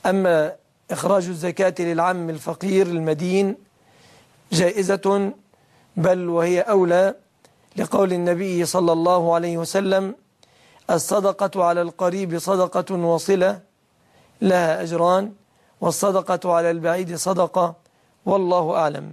أما إخراج الزكاة للعم الفقير المدين جائزة، بل وهي أولى، لقول النبي صلى الله عليه وسلم: الصدقة على القريب صدقة وصلة لها أجران، والصدقة على البعيد صدقة، والله أعلم.